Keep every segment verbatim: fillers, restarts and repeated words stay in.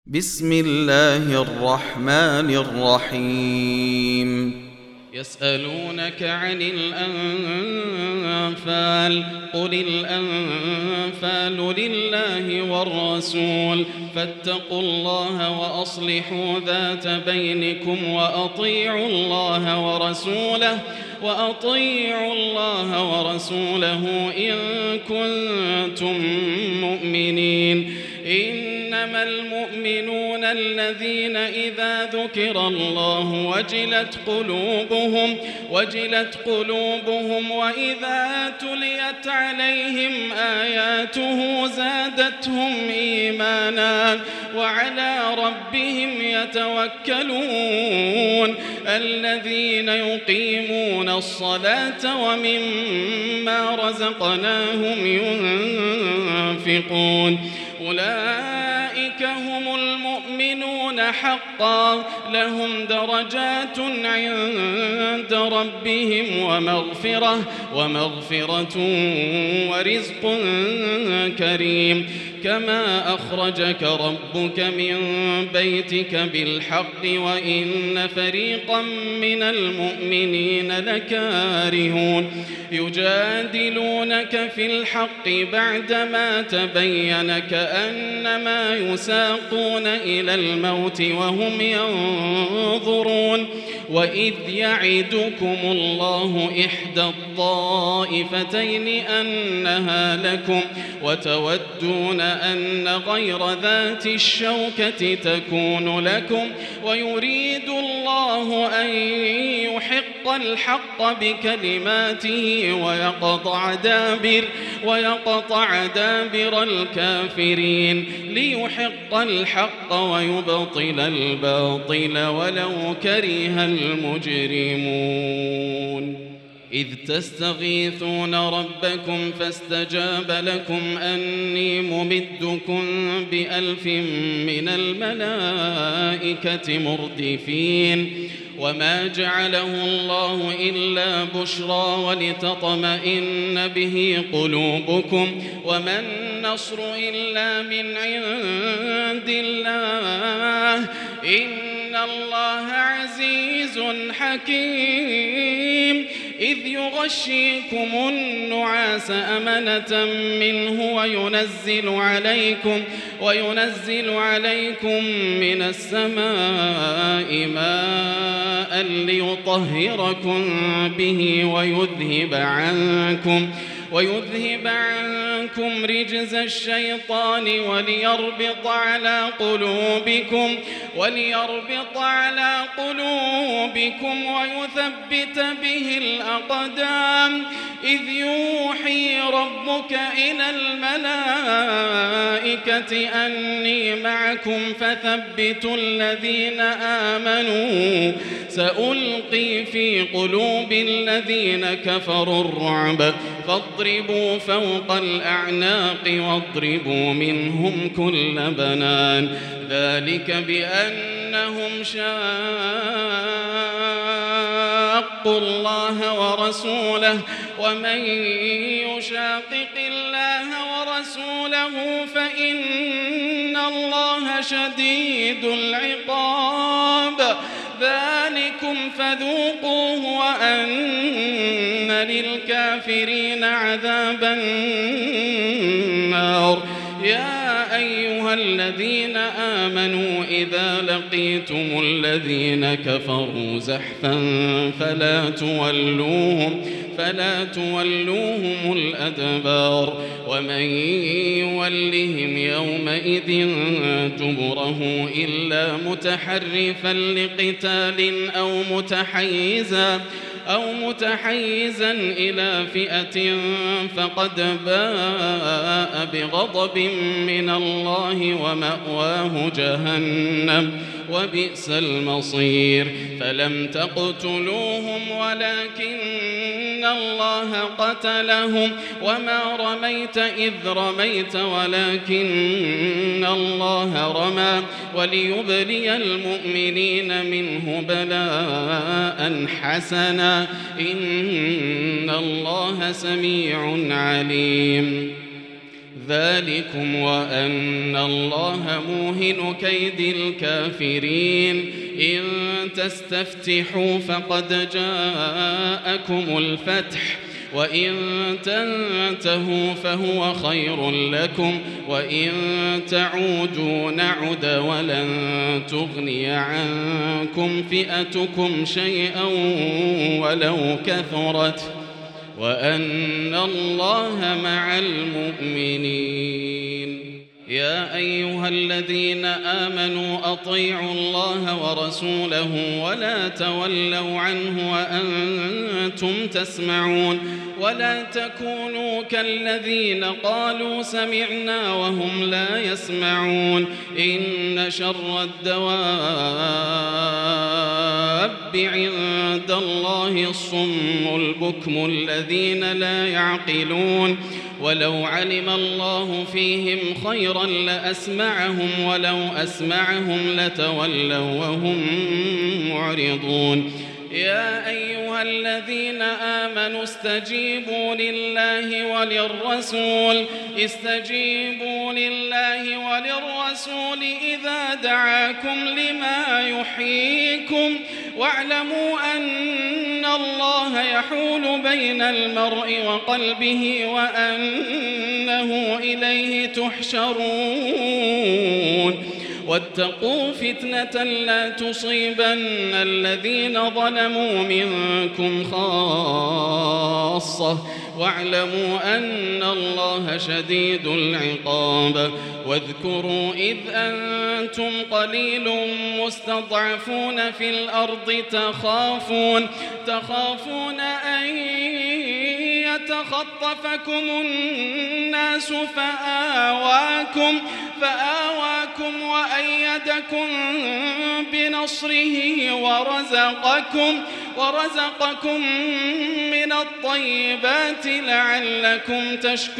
بسم الله الرحمن الرحيم يسألونك عن الأنفال قل الأنفال لله والرسول فاتقوا الله وأصلحوا ذات بينكم وأطيعوا الله ورسوله وأطيعوا الله ورسوله إن كنتم مؤمنين. إنما المؤمنون الذين إذا ذكر الله وجلت قلوبهم وجلت قلوبهم وإذا تليت عليهم آياته زادتهم إيمانا وعلى ربهم يتوكلون. الذين يقيمون الصلاة ومما رزقناهم ينفقون أولئك هم المؤمنون حقا لهم درجات عند ربهم ومغفرة ومغفرة ورزق كريم. كما أخرجك ربك من بيتك بالحق وإن فريقا من المؤمنين لكارهون يجادلونك في الحق بعدما تبين كأنما يساقون إلى الموت وهم ينظرون. وإذ يعدكم الله إحدى الطائفتين أنها لكم وتودون أن غير ذات الشوكة تكون لكم ويريد الله أن يحق الحق بكلماته ويقطع دابر ويقطع دابر الكافرين ليحق الحق ويبطل الباطل ولو كره المجرمون. إذ تستغيثون ربكم فاستجاب لكم أني ممدكم بألف من الملائكة مردفين. وما جعله الله إلا بشرى ولتطمئن به قلوبكم وما النصر إلا من عند الله إن الله عزيز حكيم. إذ يغشيكم النعاس أمنة منه وينزل عليكم وينزل عليكم من السماء ماء ليطهركم به ويذهب عنكم ويذهب عنكم رجز الشيطان وليربط على قلوبكم وليربط على قلوبكم ويثبت به الأقدام. إذ يوحي ربك إلى الملائكة أني معكم فثبتوا الذين آمنوا سألقي في قلوب الذين كفروا الرعب فاضربوا فوق الأعناق واضربوا منهم كل بنان. ذلك بأنهم شاقوا الله ورسوله ومن يشاقق الله ورسوله فإن الله شديد العقاب. ذلكم فذوقوه وأن للكافرين عذاب النار. يا أيها الذين آمنوا إذا لقيتم الذين كفروا زحفا فلا تولوهم فلا تولوهم الأدبار. ومن يولهم يومئذ دبره إلا متحرفا لقتال أو متحيزا أو متحيزا إلى فئة فقد باء بغضب من الله ومأواه جهنم وبئس المصير. فلم تقتلوهم ولكن الله قتلهم وما رميت إذ رميت ولكن الله رمى وليبلي المؤمنين منه بلاء حسنا إن الله سميع عليم. ذلكم وأن الله موهن كيد الكافرين إن تستفتحوا فقد جاءكم الفتح وإن تنتهوا فهو خير لكم وإن تعودوا نعد ولن تغني عنكم فئتكم شيئا ولو كثرت وأن الله مع المؤمنين. يا أيها الذين آمنوا أطيعوا الله ورسوله ولا تولوا عنه وأنتم تسمعون ولا تكونوا كالذين قالوا سمعنا وهم لا يسمعون إن شر الدواب عند الله الصم البكم الذين لا يعقلون ولو علم الله فيهم خيرا لأسمعهم ولو أسمعهم لتولوا وهم معرضون. يا أيها الذين آمنوا استجيبوا لله وللرسول استجيبوا لله وللرسول إذا دعاكم لما يحييكم واعلموا أن الله يحول بين المرء وقلبه وأنه إليه تحشرون. واتقوا فتنة لا تصيبن الذين ظلموا منكم خاصة واعلموا أن الله شديد العقاب. واذكروا إذ أنتم قليل مستضعفون في الأرض تخافون تخافون أن يتخطفكم الناس فآواكم فآواكم وأيدكم بنصره ورزقكم ورزقكم من الطيبات لعلكم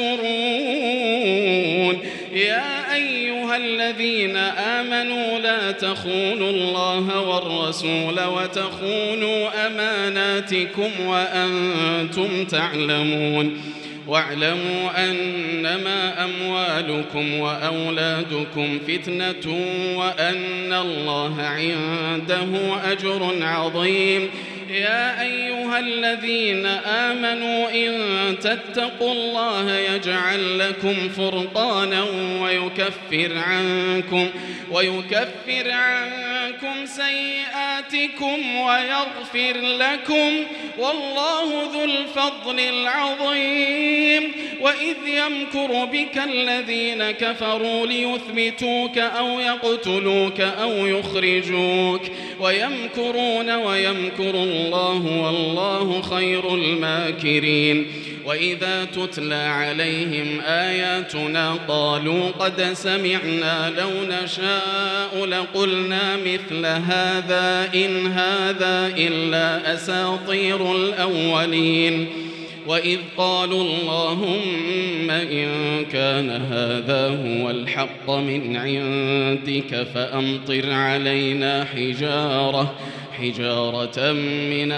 تشكرون. يا أيها الذين آمنوا لا تخونوا الله والرسول وتخونوا أماناتكم وأنتم تعلمون واعلموا أنما أموالكم وأولادكم فتنة وأن الله عنده أجر عظيم. يا أيها الذين آمنوا إن تتقوا الله يجعل لكم فرقانا ويكفر عنكم ويكفر عنكم سيئاتكم ويغفر لكم والله ذو الفضل العظيم. وإذ يمكر بك الذين كفروا ليثبتوك أو يقتلوك أو يخرجوك ويمكرون ويمكر الله والله خير الماكرين. وإذا تتلى عليهم آياتنا قالوا قد سمعنا لو نشاء لقلنا مثل هذا إن هذا إلا أساطير الأولين. وإذ قالوا اللهم إن كان هذا هو الحق من عندك فأمطر علينا حجارة حجارة من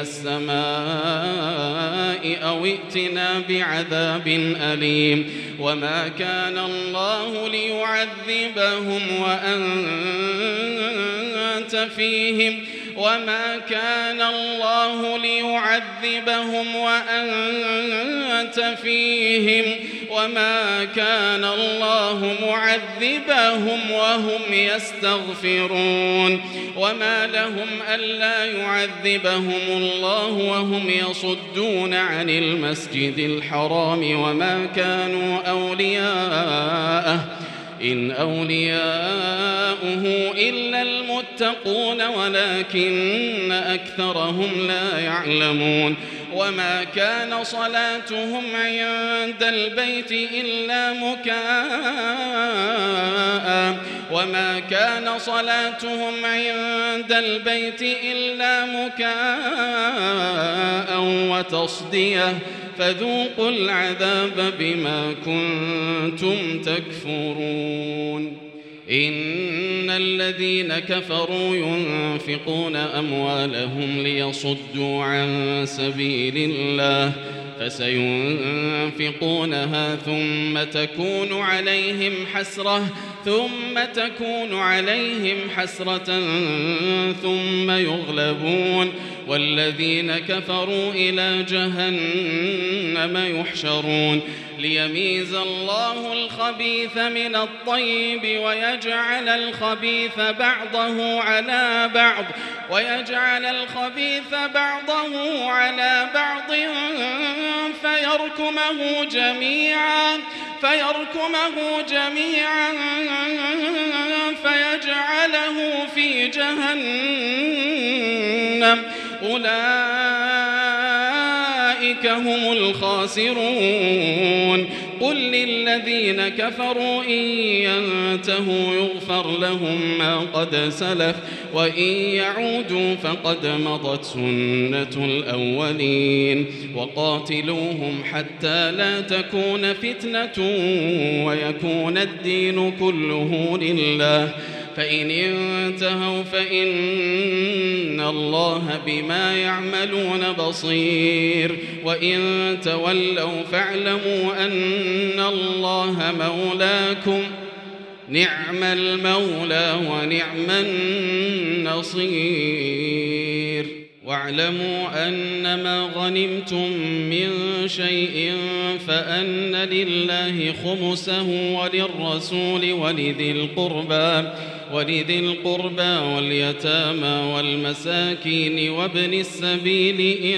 السماء أو ائتنا بعذاب أليم. وما كان الله ليعذبهم وأنت فيهم وما كان الله ليعذبهم وأنت فيهم وما كان الله معذبهم وهم يستغفرون. وما لهم ألا يعذبهم الله وهم يصدون عن المسجد الحرام وما كانوا أولياءه إن أولياؤه إلا المتقون ولكن أكثرهم لا يعلمون. وما كان صلاتهم عند البيت إلا مكاء وما كان صلاتهم عند البيت إلا مكاء وتصدية فذوقوا العذاب بما كنتم تكفرون. إن الذين كفروا ينفقون أموالهم ليصدوا عن سبيل الله فسينفقونها ثم تكون عليهم حسرة ثم تكون عليهم حسرة ثم يغلبون والذين كفروا إلى جهنم يحشرون ليميز الله الخبيث من الطيب ويجعل الخبيث بعضه على بعض ويجعل الخبيث بعضه على بعض فيركمه جميعا فيركمه جميعا فيجعله في جهنم أولئك هم الخاسرون قل للذين كفروا إن ينتهوا يغفر لهم ما قد سلف وإن يعودوا فقد مضت سنة الأولين وقاتلوهم حتى لا تكون فتنة ويكون الدين كله لله فإن انتهوا فإن الله بما يعملون بصير وإن تولوا فاعلموا أن الله مولاكم نعم المولى ونعم النصير واعلموا أنما غنمتم من شيء فأن لله خمسه وللرسول ولذي القربى ولذي القربى واليتامى والمساكين وابن السبيل إن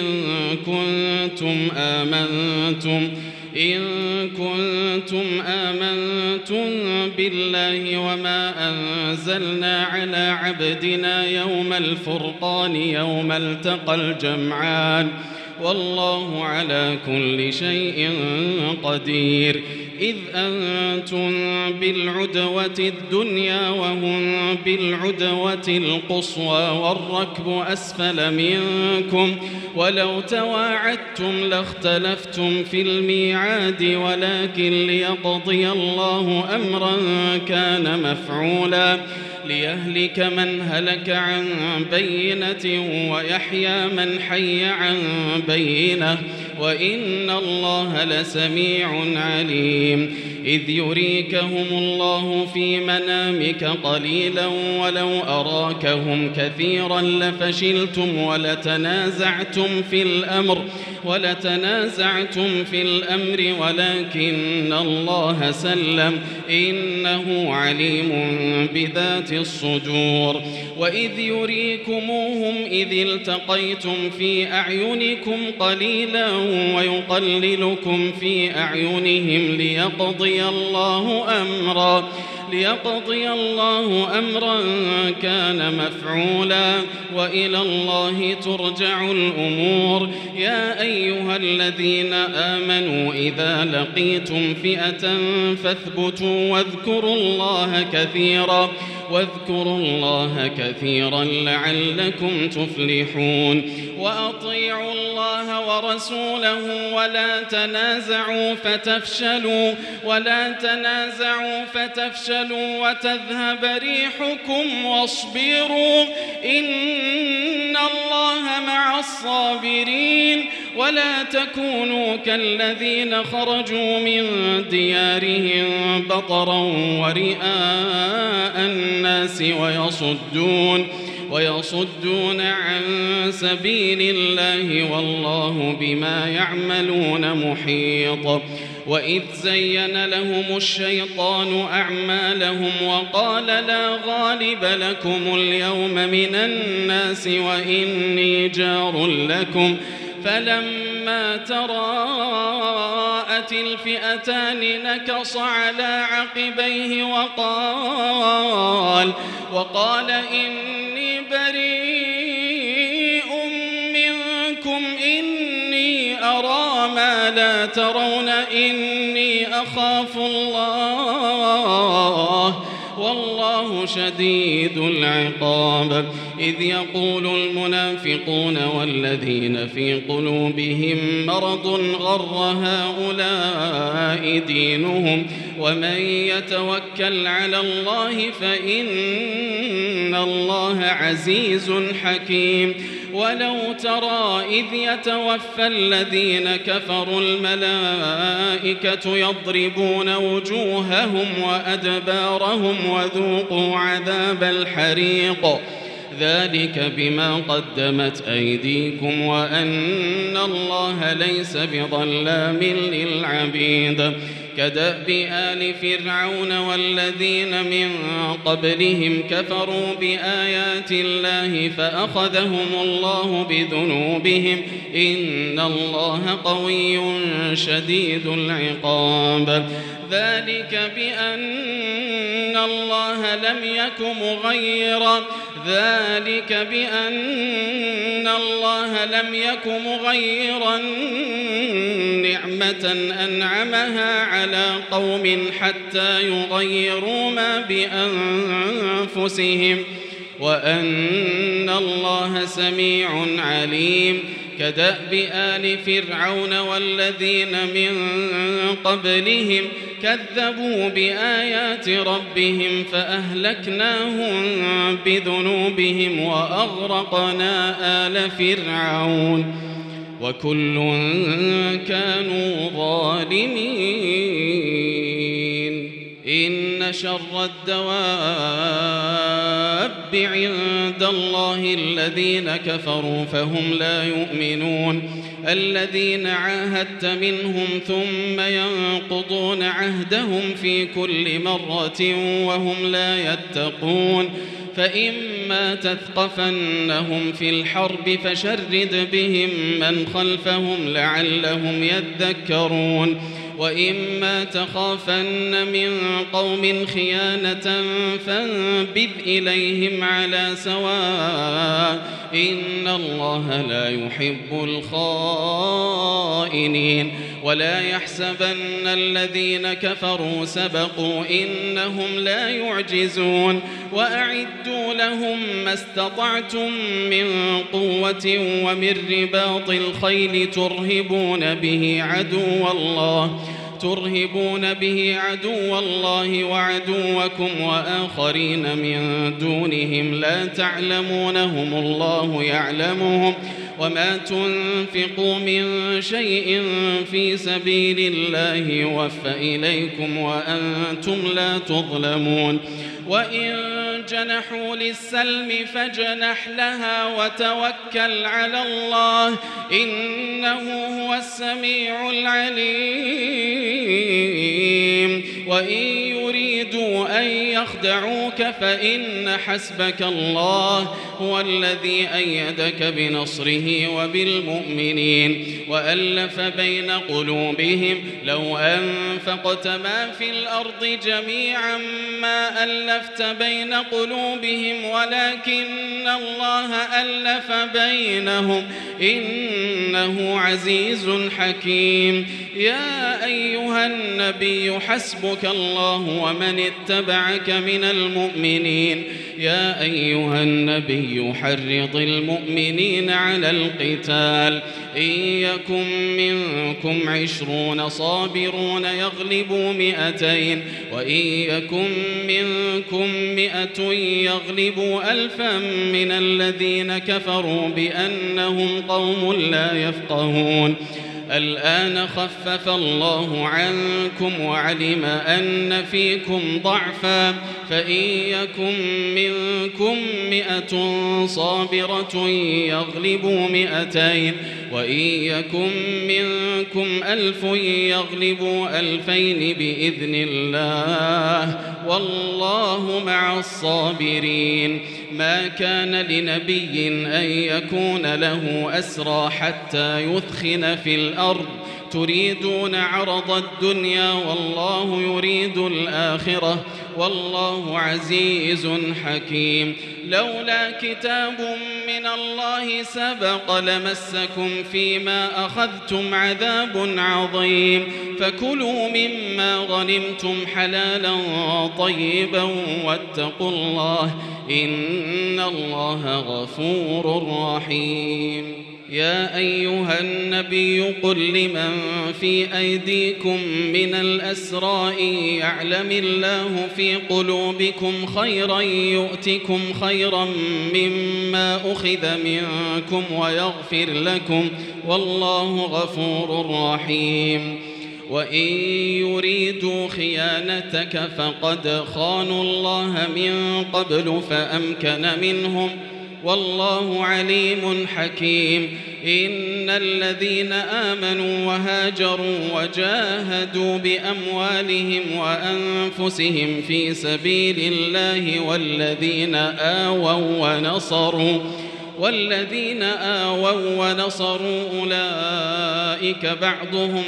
كنتم آمنتم إن كنتم آمنتم بالله وما أنزلنا على عبدنا يوم الفرقان يوم التقى الجمعان والله على كل شيء قدير إذ أنتم بالعدوة الدنيا وهم بالعدوة القصوى والركب أسفل منكم ولو تواعدتم لاختلفتم في الميعاد ولكن ليقضي الله أمرا كان مفعولا ليهلك من هلك عن بينة ويحيى من حي عن بينة وإن الله لسميع عليم إذ يريكهم الله في منامك قليلا ولو أراكهم كثيرا لفشلتم ولتنازعتم في الأمر ولتنازعتم في الأمر ولكن الله سلم إنه عليم بذات الصدور وإذ يريكموهم إذ التقيتم في أعينكم قليلا ويقللكم في أعينهم ليقضي الله أمرا ليقضي الله أمرا كان مفعولا وإلى الله ترجع الأمور يا أيها الذين آمنوا إذا لقيتم فئة فاثبتوا واذكروا الله كثيرا واذكروا الله كثيرا لعلكم تفلحون وأطيعوا الله ورسوله ولا تنازعوا فتفشلوا ولا تنازعوا فتفشلوا وتذهب ريحكم واصبروا إن الله مع الصابرين ولا تكونوا كالذين خرجوا من ديارهم بطرا ورئاء الناس ويصدون ويصدون عن سبيل الله والله بما يعملون محيط وإذ زين لهم الشيطان أعمالهم وقال لا غالب لكم اليوم من الناس وإني جار لكم فلما تراءت الفئتان نكص على عقبيه وقال وقال إني بريء منكم إني أرى ما لا ترون إني أخاف الله والله شديد العقاب إذ يقول المنافقون والذين في قلوبهم مرض غر هؤلاء دينهم ومن يتوكل على الله فإن الله عزيز حكيم. ولو ترى إذ يتوفى الذين كفروا الملائكة يضربون وجوههم وأدبارهم وذوقوا عذاب الحريق ذلك بما قدمت أيديكم وأن الله ليس بظلام للعبيد. كدأب آل فرعون والذين من قبلهم كفروا بآيات الله فأخذهم الله بذنوبهم إن الله قوي شديد العقاب. ذلك بأن الله لم يك مغيرا ذلك بأن الله لم يك مغيرا نعمة أنعمها على قوم حتى يغيروا ما بأنفسهم وأن الله سميع عليم. كدأب آل فرعون والذين من قبلهم كذبوا بآيات ربهم فأهلكناهم بذنوبهم وأغرقنا آل فرعون وكل كانوا ظالمين. إن شر الدواب عند الله الذين كفروا فهم لا يؤمنون. الذين عاهدت منهم ثم ينقضون عهدهم في كل مرة وهم لا يتقون. فإما تثقفنهم في الحرب فشرد بهم من خلفهم لعلهم يذكرون. وإما تخافن من قوم خيانة فانبذ إليهم على سواء إن الله لا يحب الخائنين. ولا يحسبن الذين كفروا سبقوا إنهم لا يعجزون. وأعدوا لهم ما استطعتم من قوة ومن رباط الخيل ترهبون به عدو الله ترهبون به عدو الله وعدوكم وآخرين من دونهم لا تعلمونهم الله يعلمهم. وما تنفقوا من شيء في سبيل الله يوفى إليكم وأنتم لا تظلمون. وإن جنحوا للسلم فاجنح لها وتوكل على الله إنه هو السميع العليم. وإن يريدوا أن يخدعوك فإن حسبك الله هو الذي أيدك بنصره وبالمؤمنين وألف بين قلوبهم لو أنفقت ما في الأرض جميعا ما ألفت بين قلوبهم ولكن الله ألف بينهم إنه عزيز حكيم. يا أيها النبي حسبك الله ومن اتبعك من المؤمنين. يا أيها النبي حرض المؤمنين على القتال إن يكن منكم عشرون صابرون يغلبوا مئتين وإن يكن منكم مئة يغلبوا ألفا من الذين كفروا بأنهم قوم لا يفقهون. الآن خفف الله عنكم وعلم أن فيكم ضعفا فإن يكن منكم مئة صابرة يغلبوا مئتين وإن يكن منكم ألف يغلبوا ألفين بإذن الله والله مع الصابرين. ما كان لنبي أن يكون له أسرى حتى يثخن في الأرض تريدون عرض الدنيا والله يريد الآخرة والله عزيز حكيم. لولا كتاب من الله سبق لمسكم فيما أخذتم عذاب عظيم فكلوا مما غنمتم حلالا طيبا واتقوا الله إن الله غفور رحيم. يا أيها النبي قل لمن في أيديكم من الأسرى يعلم الله في قلوبكم خيرا يؤتكم خيرا مما أخذ منكم ويغفر لكم والله غفور رحيم. وإن يريدوا خيانتك فقد خانوا الله من قبل فأمكن منهم والله عليم حكيم. إن الذين آمنوا وهاجروا وجاهدوا بأموالهم وأنفسهم في سبيل الله والذين آووا ونصروا والذين آووا ونصروا أولئك بعضهم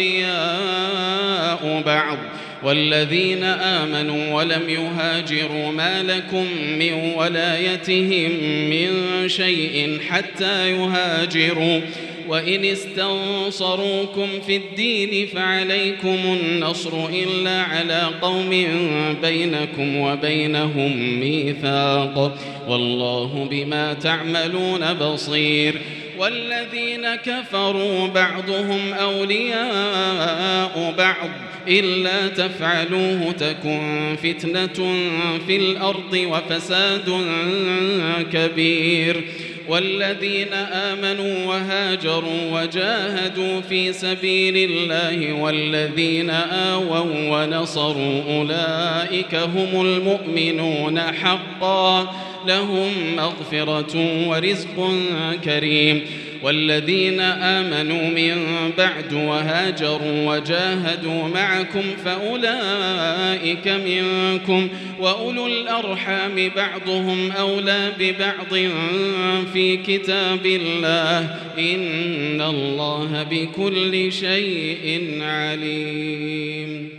أولياء بعض والذين آمنوا ولم يهاجروا ما لكم من ولايتهم من شيء حتى يهاجروا وإن استنصروكم في الدين فعليكم النصر إلا على قوم بينكم وبينهم ميثاق والله بما تعملون بصير. والذين كفروا بعضهم أولياء بعض إلا تفعلوه تكن فتنة في الأرض وفساد كبير. والذين آمنوا وهاجروا وجاهدوا في سبيل الله والذين آووا ونصروا أولئك هم المؤمنون حقا لهم مغفرة ورزق كريم. والذين آمنوا من بعد وهاجروا وجاهدوا معكم فأولئك منكم وأولو الأرحام بعضهم أولى ببعض في كتاب الله إن الله بكل شيء عليم.